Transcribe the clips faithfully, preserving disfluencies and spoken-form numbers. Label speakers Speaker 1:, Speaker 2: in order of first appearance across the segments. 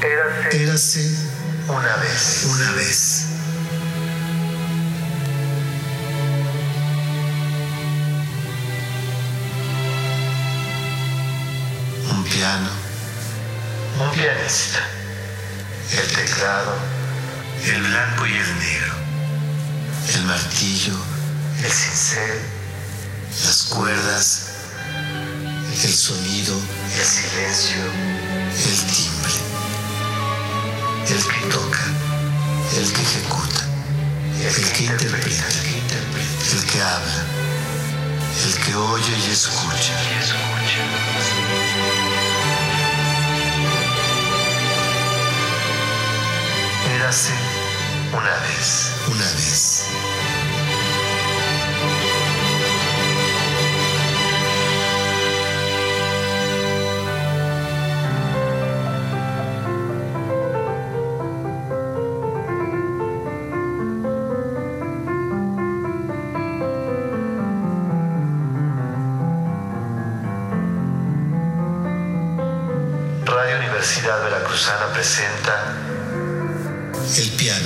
Speaker 1: Érase,
Speaker 2: Érase
Speaker 1: una vez.
Speaker 2: una vez. Un piano,
Speaker 1: Un pianista. El teclado,
Speaker 2: el blanco y el negro, el martillo,
Speaker 1: el cincel,
Speaker 2: las cuerdas, el sonido,
Speaker 1: el silencio,
Speaker 2: el timbre, el que toca, el que ejecuta,
Speaker 1: el
Speaker 2: el que interpreta, el que habla, el que oye y escucha.
Speaker 1: y escucha. Érase una vez.
Speaker 2: Una vez.
Speaker 1: Radio Universidad Veracruzana presenta
Speaker 2: El piano.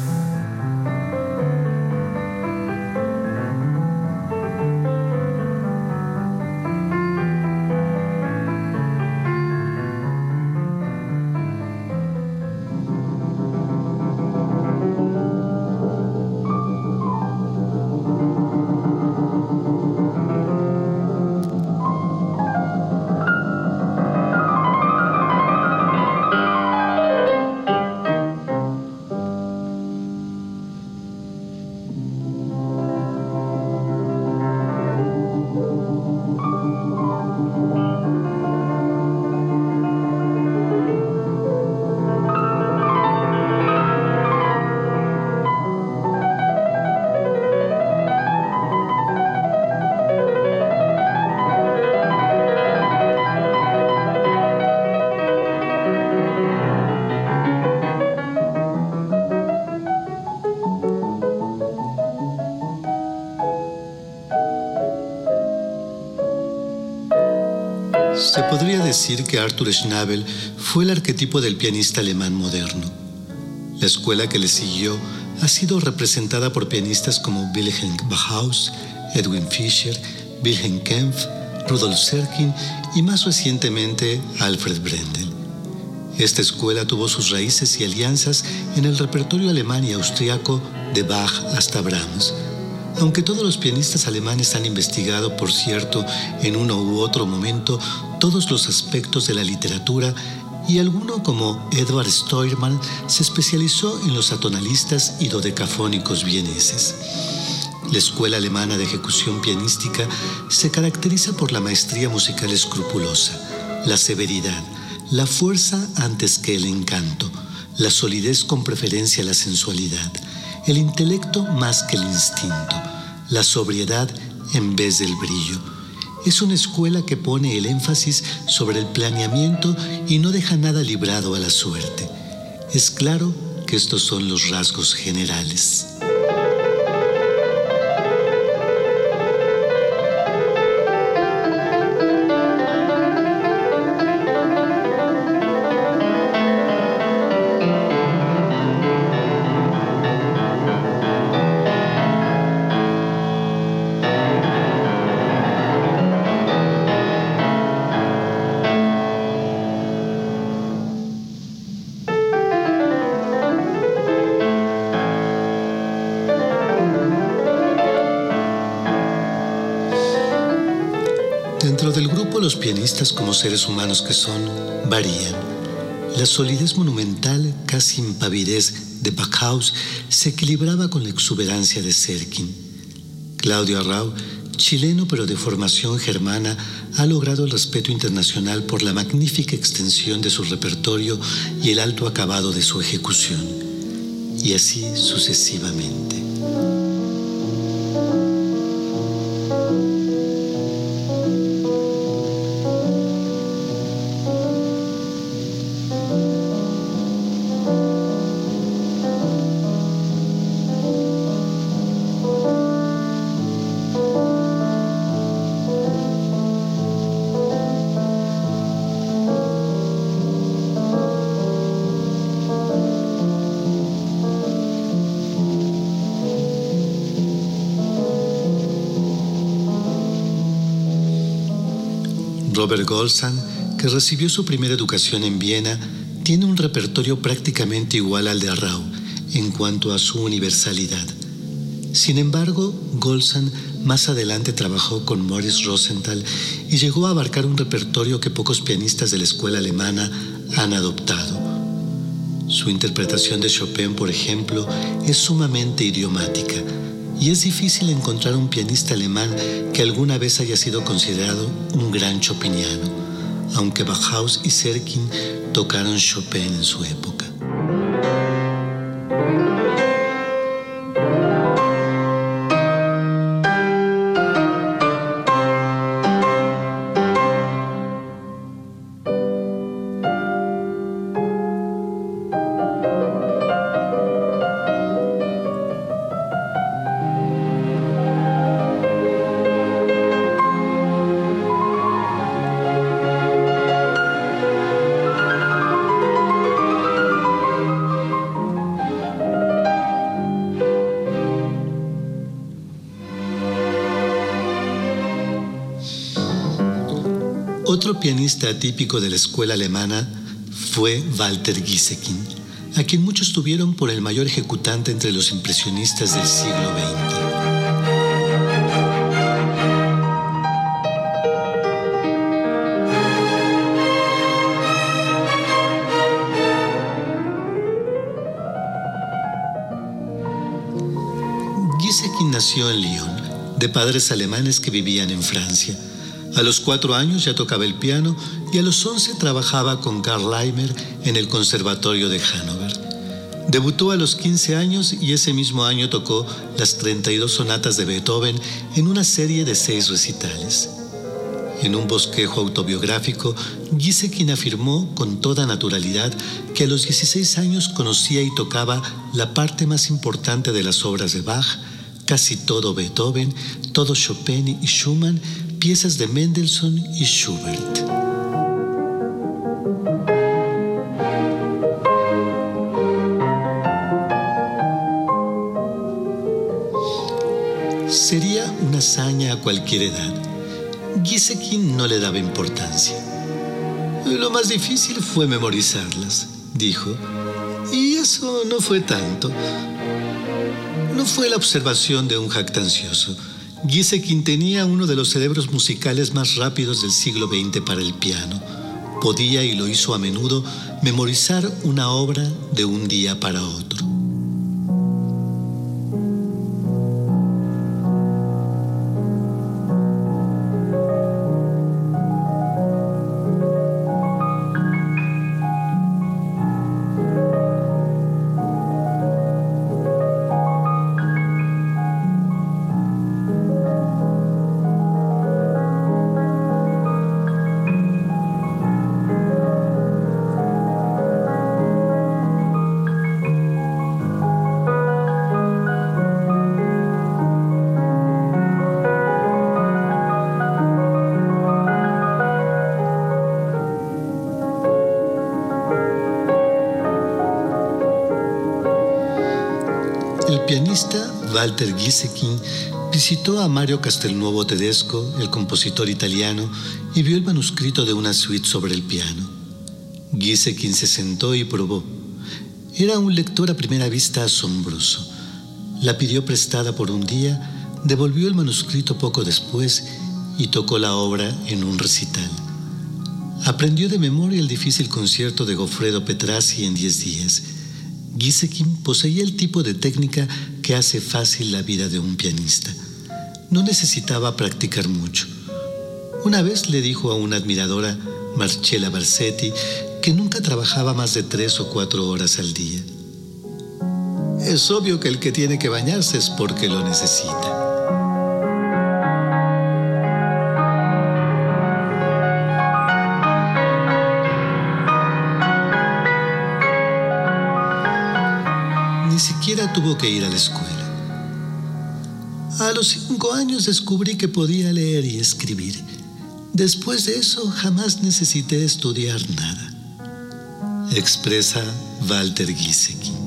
Speaker 2: Se podría decir que Arthur Schnabel fue el arquetipo del pianista alemán moderno. La escuela que le siguió ha sido representada por pianistas como Wilhelm Bauhaus, Edwin Fischer, Wilhelm Kempff, Rudolf Serkin y más recientemente Alfred Brendel. Esta escuela tuvo sus raíces y alianzas en el repertorio alemán y austriaco de Bach hasta Brahms. Aunque todos los pianistas alemanes han investigado, por cierto, en uno u otro momento, todos los aspectos de la literatura, y alguno como Edward Steuermann se especializó en los atonalistas y dodecafónicos vieneses. La escuela alemana de ejecución pianística se caracteriza por la maestría musical escrupulosa, la severidad, la fuerza antes que el encanto, la solidez con preferencia a la sensualidad, el intelecto más que el instinto, la sobriedad en vez del brillo. Es una escuela que pone el énfasis sobre el planeamiento y no deja nada librado a la suerte. Es claro que estos son los rasgos generales. Dentro del grupo, los pianistas, como seres humanos que son, varían. La solidez monumental, casi impavidez, de Bauhaus se equilibraba con la exuberancia de Serkin. Claudio Arrau, chileno pero de formación germana, ha logrado el respeto internacional por la magnífica extensión de su repertorio y el alto acabado de su ejecución. Y así sucesivamente. Robert Golzan, que recibió su primera educación en Viena, tiene un repertorio prácticamente igual al de Rau en cuanto a su universalidad. Sin embargo, Golzan más adelante trabajó con Maurice Rosenthal y llegó a abarcar un repertorio que pocos pianistas de la escuela alemana han adoptado. Su interpretación de Chopin, por ejemplo, es sumamente idiomática, y es difícil encontrar un pianista alemán que alguna vez haya sido considerado un gran chopiniano, aunque Bauhaus y Serkin tocaron Chopin en su época. Otro pianista atípico de la escuela alemana fue Walter Gieseking, a quien muchos tuvieron por el mayor ejecutante entre los impresionistas del siglo veinte. Gieseking nació en Lyon, de padres alemanes que vivían en Francia. A los cuatro años ya tocaba el piano y a los once trabajaba con Karl Leimer en el Conservatorio de Hannover. Debutó a los quince años y ese mismo año tocó las treinta y dos sonatas de Beethoven en una serie de seis recitales. En un bosquejo autobiográfico, Gieseking afirmó con toda naturalidad que a los dieciséis años conocía y tocaba la parte más importante de las obras de Bach, casi todo Beethoven, todo Chopin y Schumann, piezas de Mendelssohn y Schubert. Sería una hazaña a cualquier edad. Gieseking no le daba importancia. Lo más difícil fue memorizarlas, dijo, y eso no fue tanto. No fue la observación de un jactancioso. Gieseking tenía uno de los cerebros musicales más rápidos del siglo veinte para el piano. Podía, y lo hizo a menudo, memorizar una obra de un día para otro. El pianista Walter Gieseking visitó a Mario Castelnuovo Tedesco, el compositor italiano, y vio el manuscrito de una suite sobre el piano. Gieseking se sentó y probó. Era un lector a primera vista asombroso. La pidió prestada por un día, devolvió el manuscrito poco después y tocó la obra en un recital. Aprendió de memoria el difícil concierto de Goffredo Petrassi en diez días. Gieseking poseía el tipo de técnica que hace fácil la vida de un pianista. No necesitaba practicar mucho. Una vez le dijo a una admiradora, Marcella Barsetti, que nunca trabajaba más de tres o cuatro horas al día. Es obvio que el que tiene que bañarse es porque lo necesita. Ni siquiera tuvo que ir a la escuela. A los cinco años descubrí que podía leer y escribir. Después de eso, jamás necesité estudiar nada, expresa Walter Gieseking.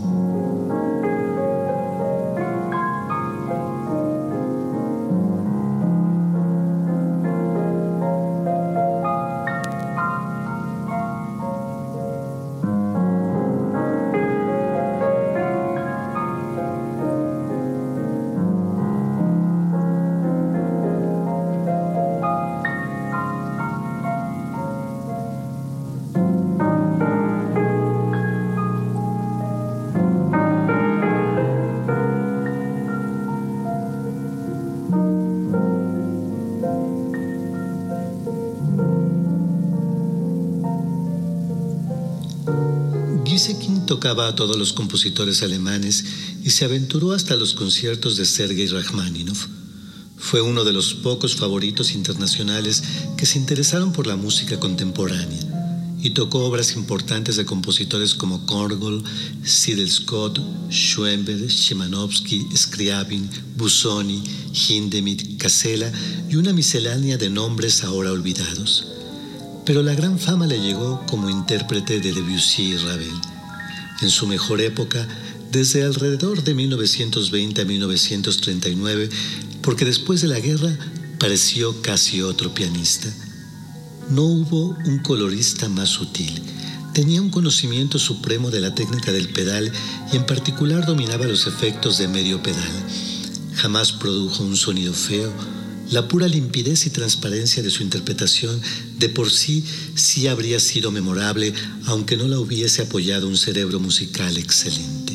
Speaker 2: Gieseking tocaba a todos los compositores alemanes y se aventuró hasta los conciertos de Sergei Rachmaninoff. Fue uno de los pocos favoritos internacionales que se interesaron por la música contemporánea y tocó obras importantes de compositores como Korngold, Sidney Scott, Schoenberg, Szymanowski, Scriabin, Busoni, Hindemith, Casella y una miscelánea de nombres ahora olvidados. Pero la gran fama le llegó como intérprete de Debussy y Ravel. En su mejor época, desde alrededor de mil novecientos veinte a mil novecientos treinta y nueve, porque después de la guerra pareció casi otro pianista. No hubo un colorista más sutil. Tenía un conocimiento supremo de la técnica del pedal y en particular dominaba los efectos de medio pedal. Jamás produjo un sonido feo. La pura limpidez y transparencia de su interpretación de por sí sí habría sido memorable, aunque no la hubiese apoyado un cerebro musical excelente.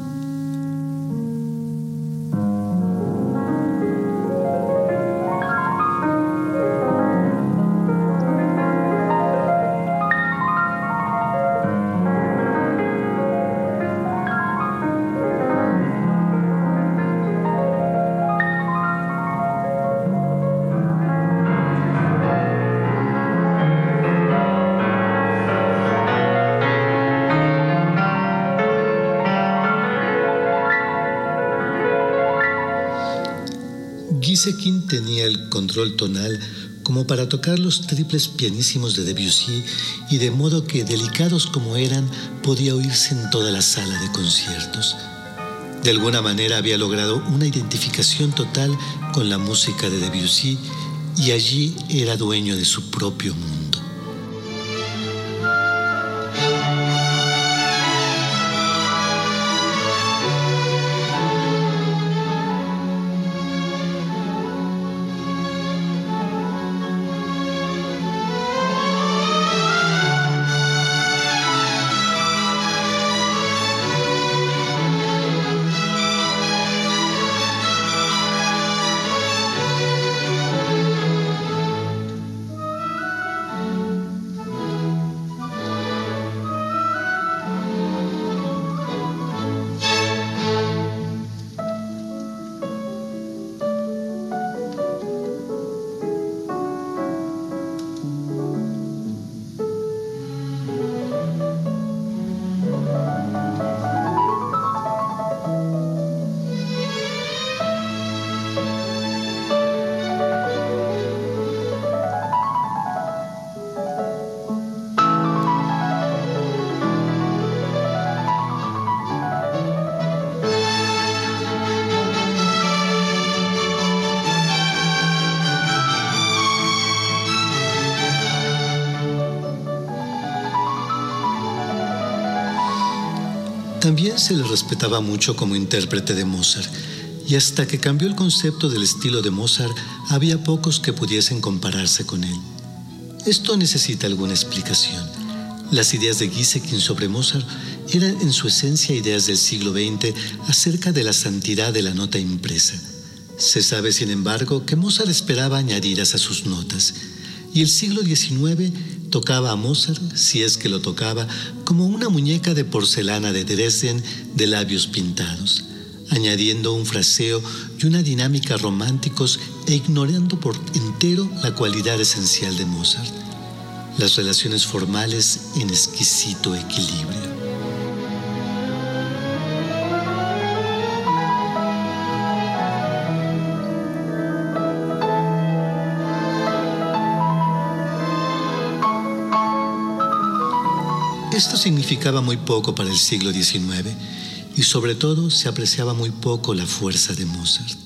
Speaker 2: Gieseking tenía el control tonal como para tocar los triples pianísimos de Debussy y de modo que, delicados como eran, podía oírse en toda la sala de conciertos. De alguna manera había logrado una identificación total con la música de Debussy y allí era dueño de su propio mundo. También se le respetaba mucho como intérprete de Mozart, y hasta que cambió el concepto del estilo de Mozart, había pocos que pudiesen compararse con él. Esto necesita alguna explicación. Las ideas de Gieseking sobre Mozart eran en su esencia ideas del siglo veinte acerca de la santidad de la nota impresa. Se sabe, sin embargo, que Mozart esperaba añadidas a sus notas, y el siglo diecinueve tocaba a Mozart, si es que lo tocaba, como una muñeca de porcelana de Dresden de labios pintados, añadiendo un fraseo y una dinámica románticos e ignorando por entero la cualidad esencial de Mozart, las relaciones formales en exquisito equilibrio. Esto significaba muy poco para el siglo diecinueve y sobre todo se apreciaba muy poco la fuerza de Mozart.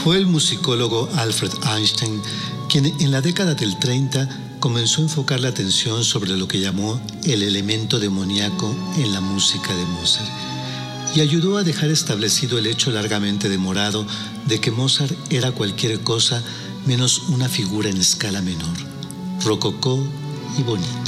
Speaker 2: Fue el musicólogo Alfred Einstein quien en la década del treinta comenzó a enfocar la atención sobre lo que llamó el elemento demoníaco en la música de Mozart y ayudó a dejar establecido el hecho largamente demorado de que Mozart era cualquier cosa menos una figura en escala menor, rococó y bonita.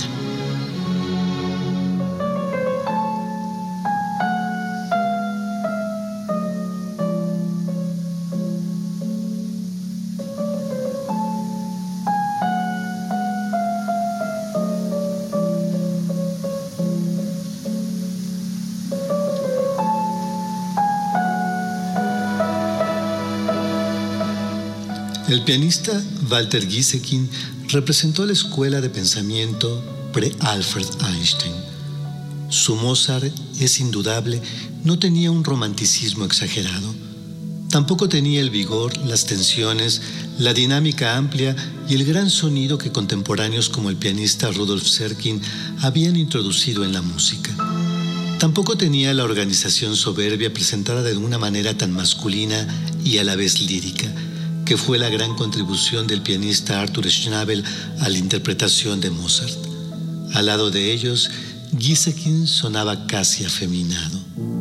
Speaker 2: El pianista Walter Gieseking representó la escuela de pensamiento pre-Alfred Einstein. Su Mozart, es indudable, no tenía un romanticismo exagerado. Tampoco tenía el vigor, las tensiones, la dinámica amplia y el gran sonido que contemporáneos como el pianista Rudolf Serkin habían introducido en la música. Tampoco tenía la organización soberbia presentada de una manera tan masculina y a la vez lírica, que fue la gran contribución del pianista Arthur Schnabel a la interpretación de Mozart. Al lado de ellos, Gieseking sonaba casi afeminado.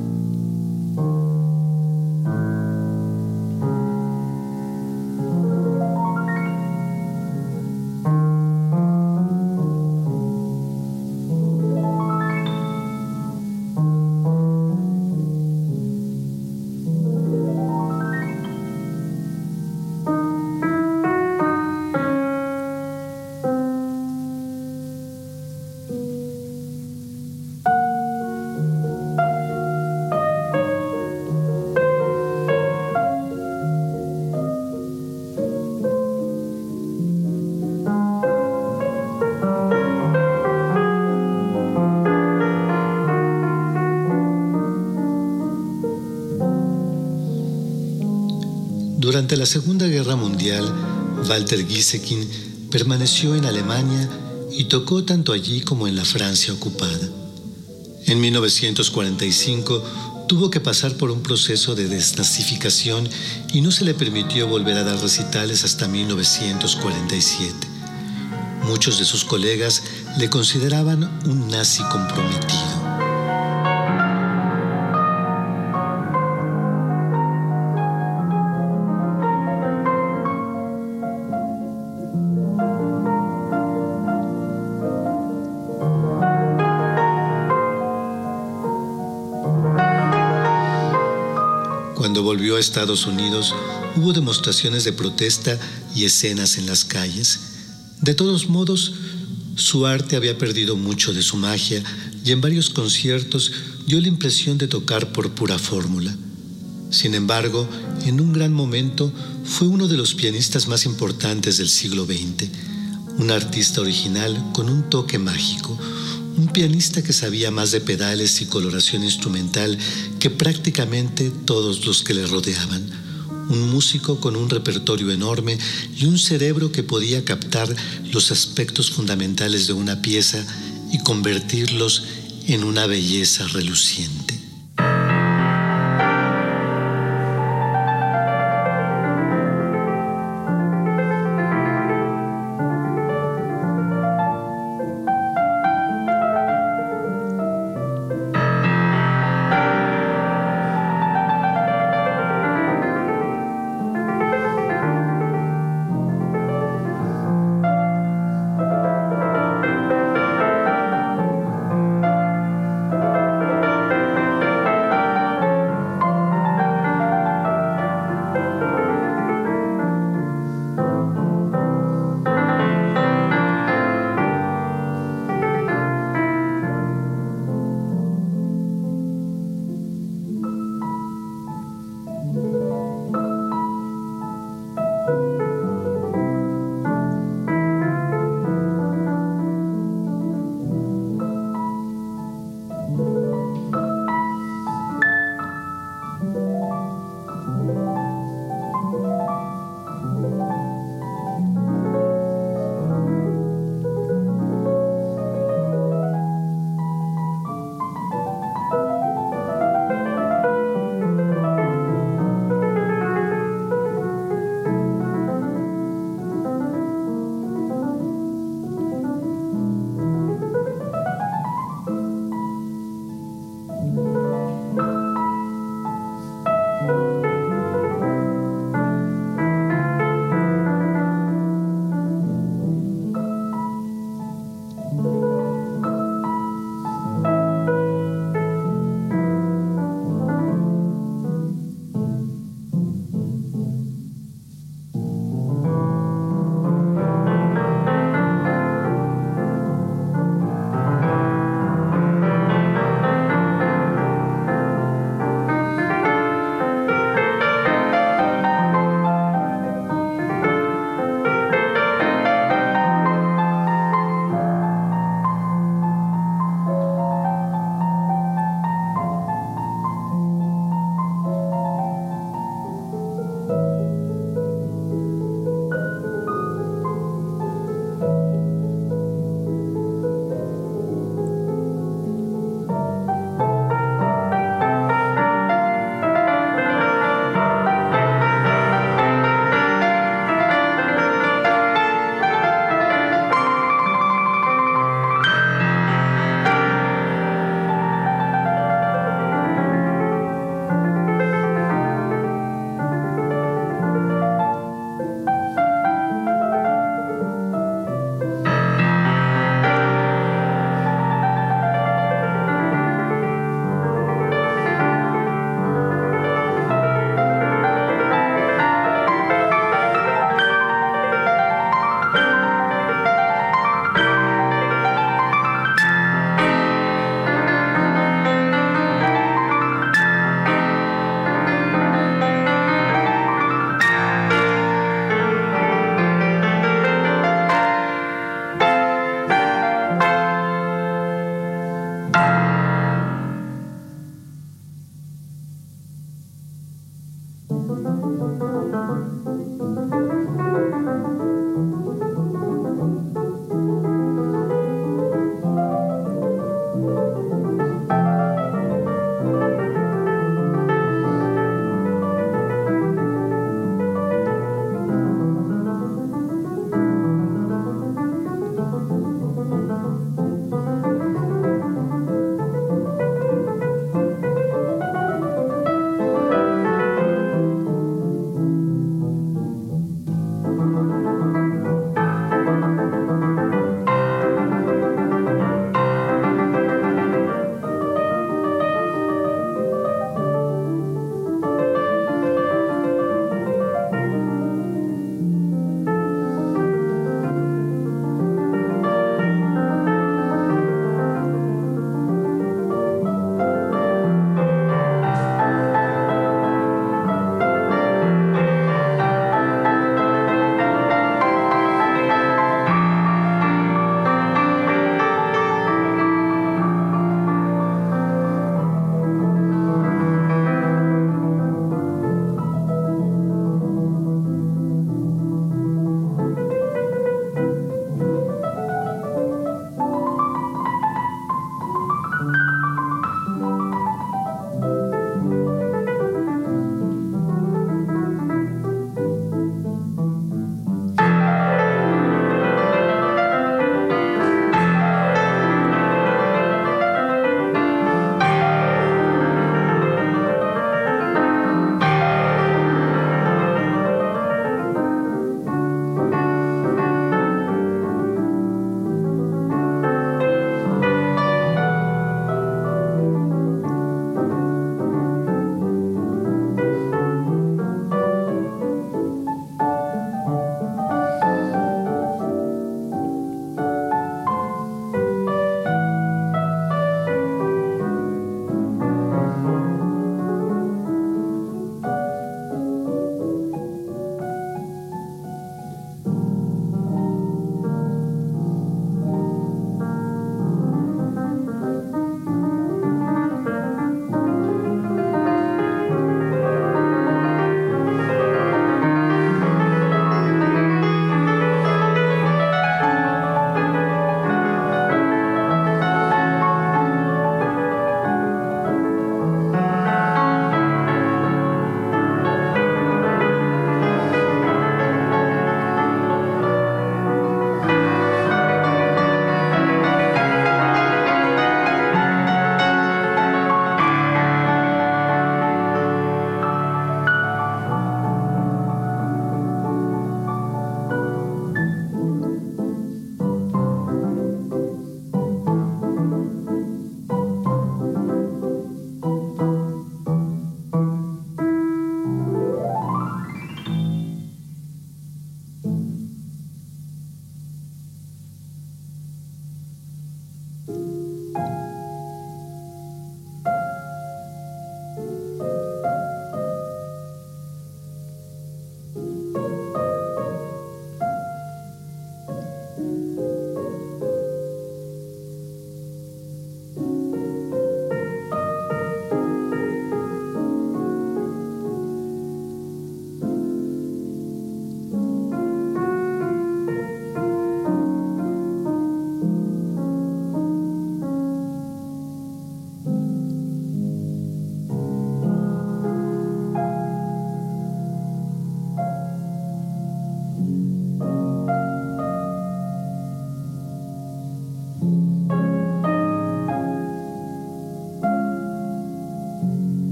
Speaker 2: Durante la Segunda Guerra Mundial, Walter Gieseking permaneció en Alemania y tocó tanto allí como en la Francia ocupada. En mil novecientos cuarenta y cinco tuvo que pasar por un proceso de desnazificación y no se le permitió volver a dar recitales hasta mil novecientos cuarenta y siete. Muchos de sus colegas le consideraban un nazi comprometido. Cuando volvió a Estados Unidos, hubo demostraciones de protesta y escenas en las calles. De todos modos, su arte había perdido mucho de su magia y en varios conciertos dio la impresión de tocar por pura fórmula. Sin embargo, en un gran momento, fue uno de los pianistas más importantes del siglo veinte, un artista original con un toque mágico, un pianista que sabía más de pedales y coloración instrumental que prácticamente todos los que le rodeaban, un músico con un repertorio enorme y un cerebro que podía captar los aspectos fundamentales de una pieza y convertirlos en una belleza reluciente.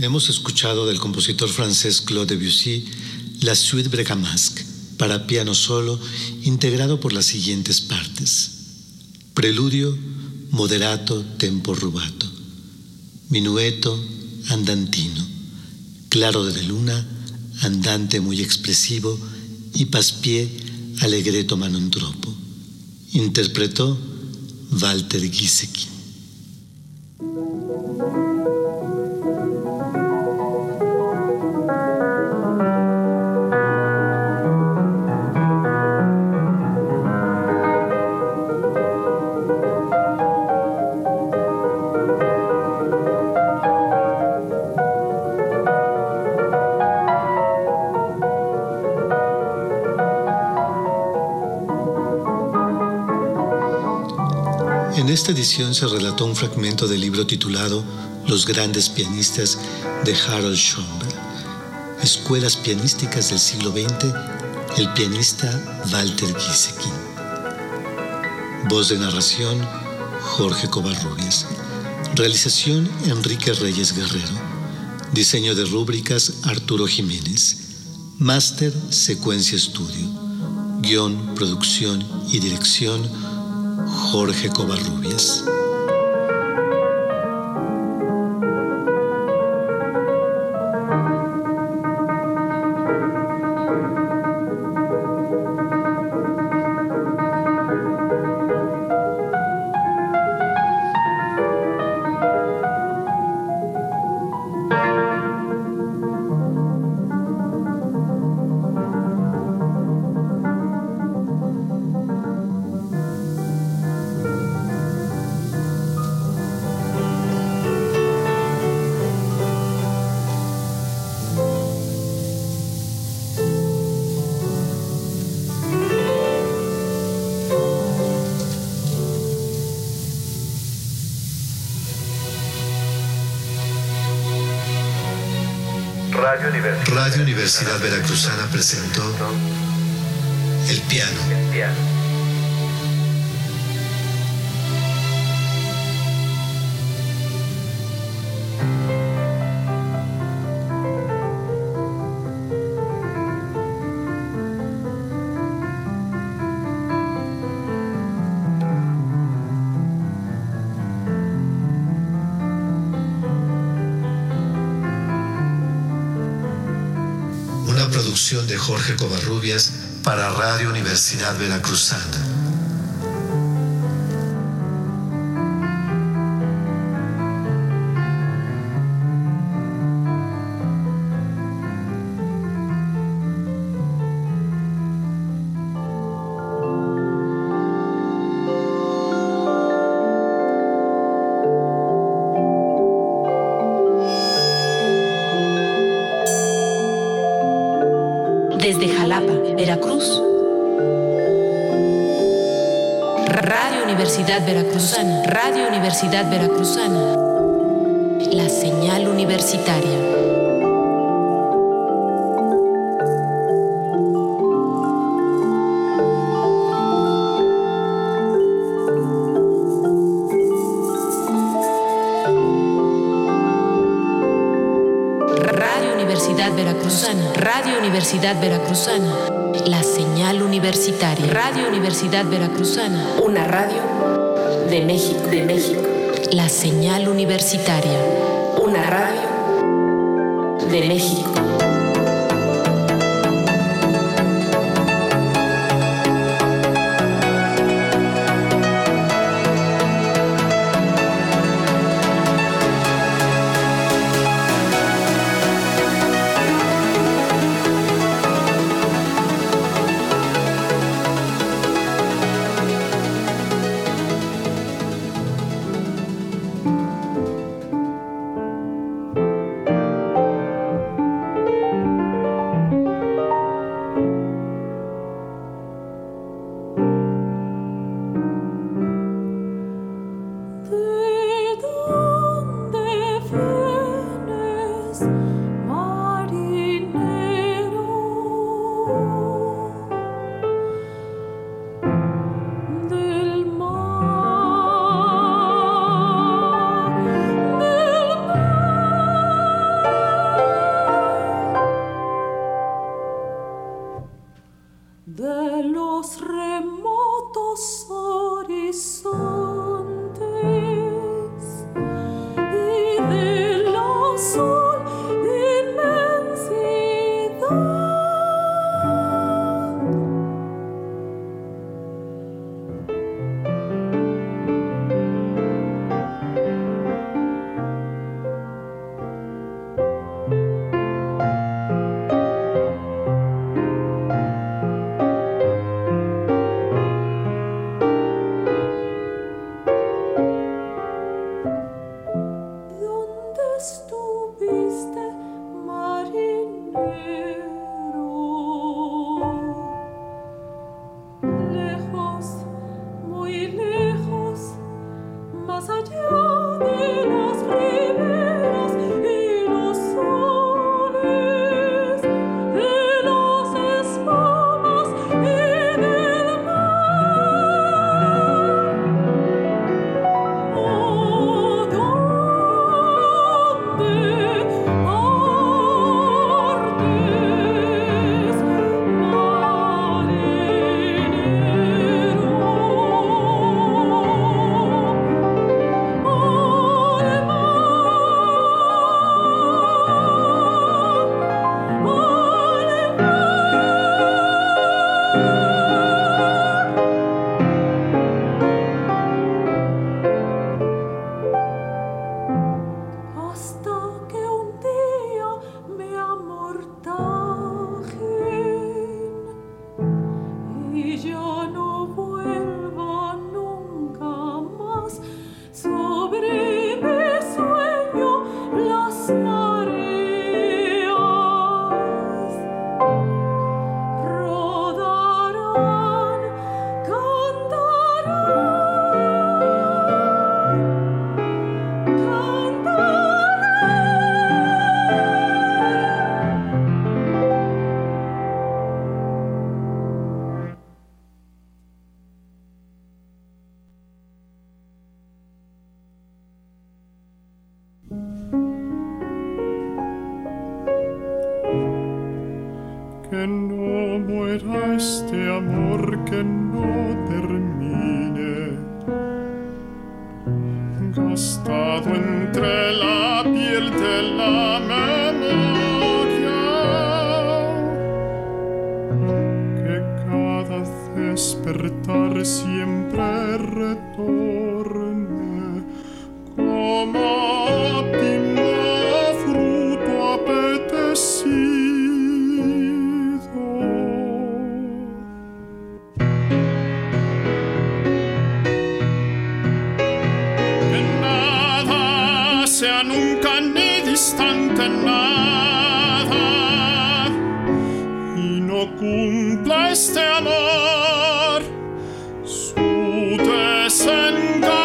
Speaker 2: Hemos escuchado del compositor francés Claude Debussy la Suite Bergamasque para piano solo, integrado por las siguientes partes: preludio, moderato, tempo rubato, minueto, andantino, claro de luna, andante muy expresivo, y paspié, allegretto ma non troppo. Interpretó Walter Gieseking. En esta edición se relató un fragmento del libro titulado Los grandes pianistas de Harold Schoenberg, Escuelas pianísticas del siglo veinte, el pianista Walter Gieseking. Voz de narración, Jorge Covarrubias. Realización, Enrique Reyes Guerrero. Diseño de rúbricas, Arturo Jiménez. Máster, Secuencia Estudio. Guión, producción y dirección, Jorge Covarrubias.
Speaker 1: Radio Universidad,
Speaker 2: Radio Universidad Veracruzana presentó El piano.
Speaker 1: El piano.
Speaker 2: Una producción de Jorge Covarrubias para Radio Universidad Veracruzana.
Speaker 3: Desde Jalapa, Veracruz, Radio Universidad Veracruzana, Radio Universidad Veracruzana, la señal universitaria. Universidad Veracruzana, Radio Universidad Veracruzana, la señal universitaria. Radio Universidad Veracruzana, una radio de México, de México. La señal universitaria, una radio de México.
Speaker 4: que no muera este amor, que no termine, gastado entre la piel de la memoria, que cada despertar siempre retorne como óptimo fruto apetecido. Sea nunca ni distante nada y no cumpla este amor su desengaño.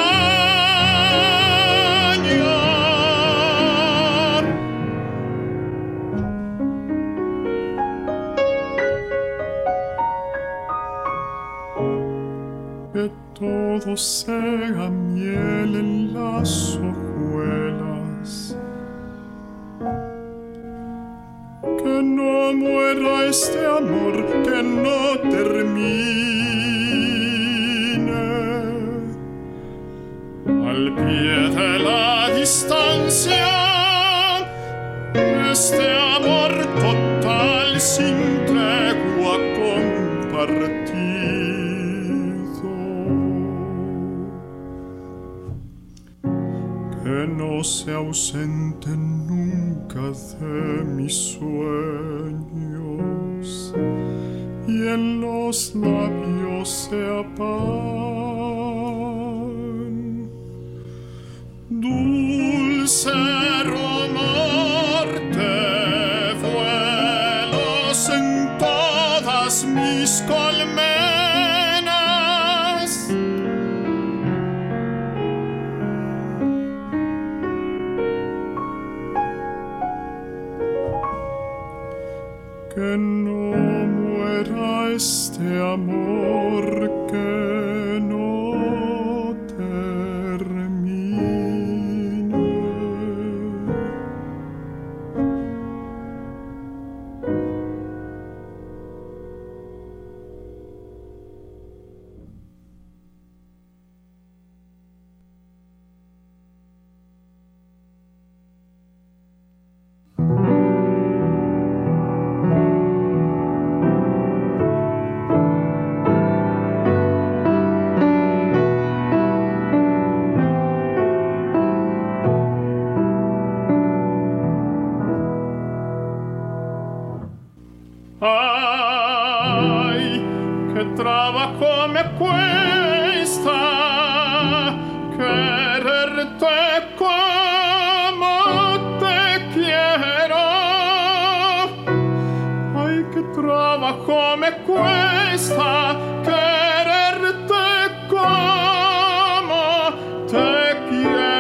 Speaker 4: Que todo sea miel en las hojuelas, que no muera este amor, que no termine al pie de la distancia, este amor total sin tregua compartido. Que no se ausente nunca de mis sueños y en los labios sea pan, dulce rumor de vuelos en todas mis colmenas. Que no muera este amor, que no termine. Ay, qué trabajo me cuesta quererte como te quiero. Ay, qué trabajo me cuesta quererte como te quiero.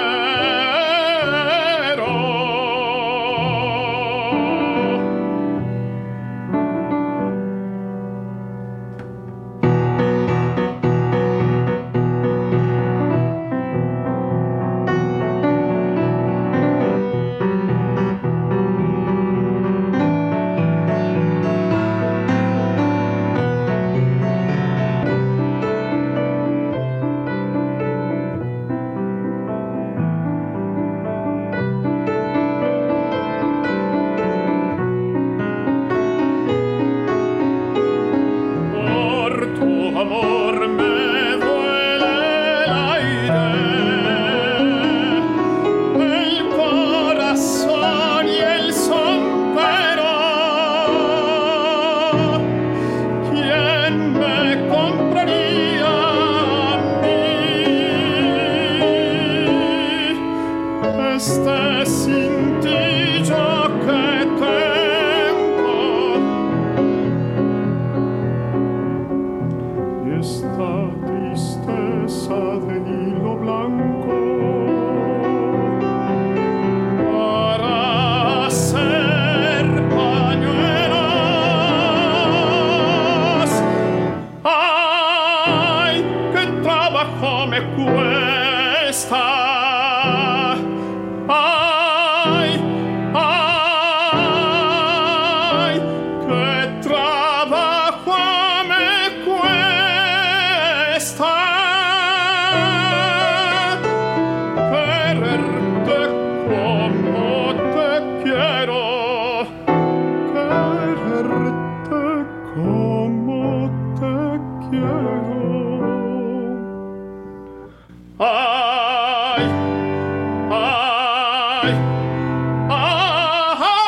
Speaker 4: como te quiero. Ay, ay, ay, ay.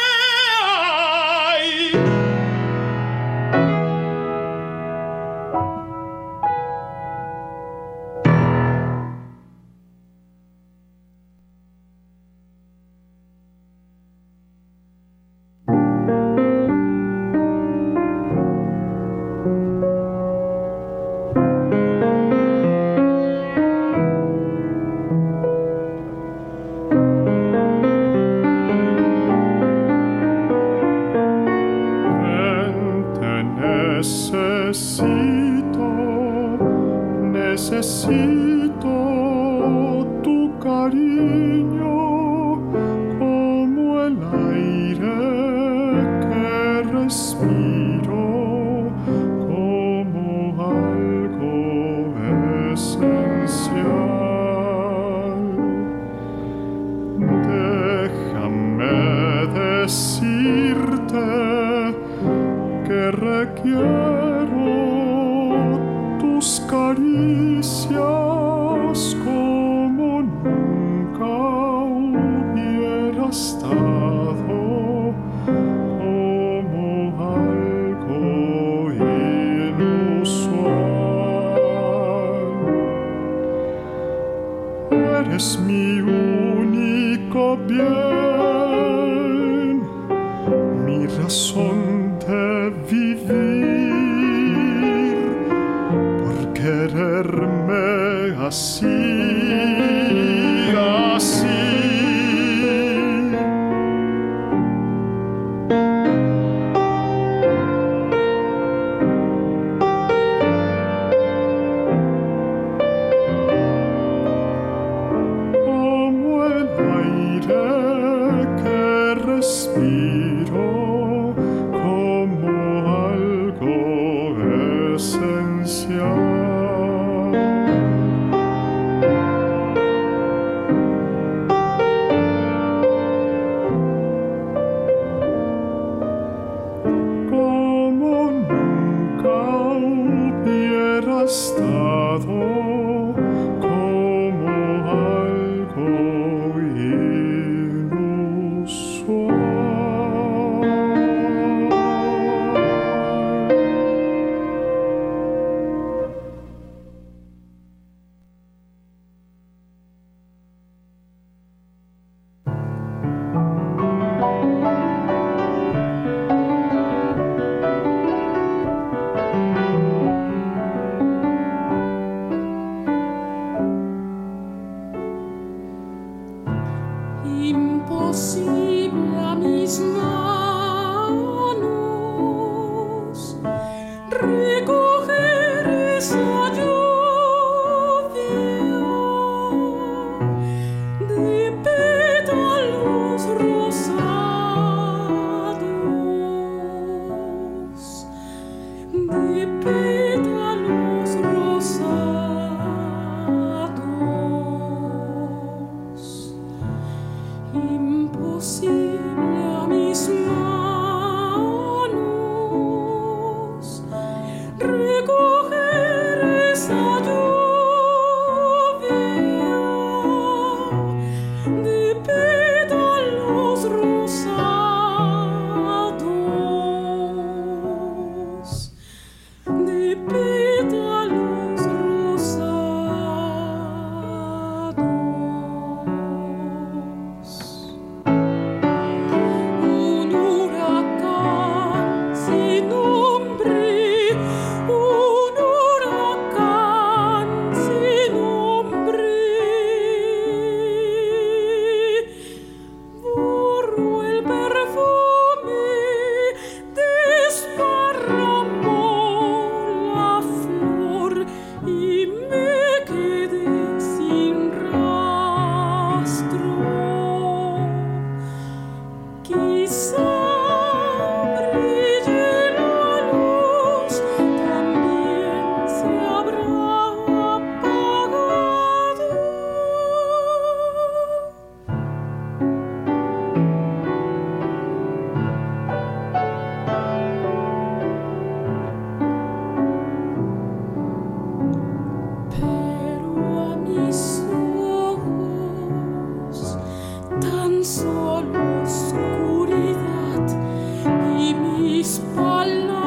Speaker 4: Necesito, necesito tu cariño como el aire que respiro, como algo esencial. Déjame decirte que requiero tus caricias como nunca hubiera estado, como algo inusual. Eres mi único bien, mi razón de vivir, por quererme así, así. Como el aire que respiro, como algo esencial. Como nunca hubiera estado, como algo inusual.
Speaker 5: y mis palabras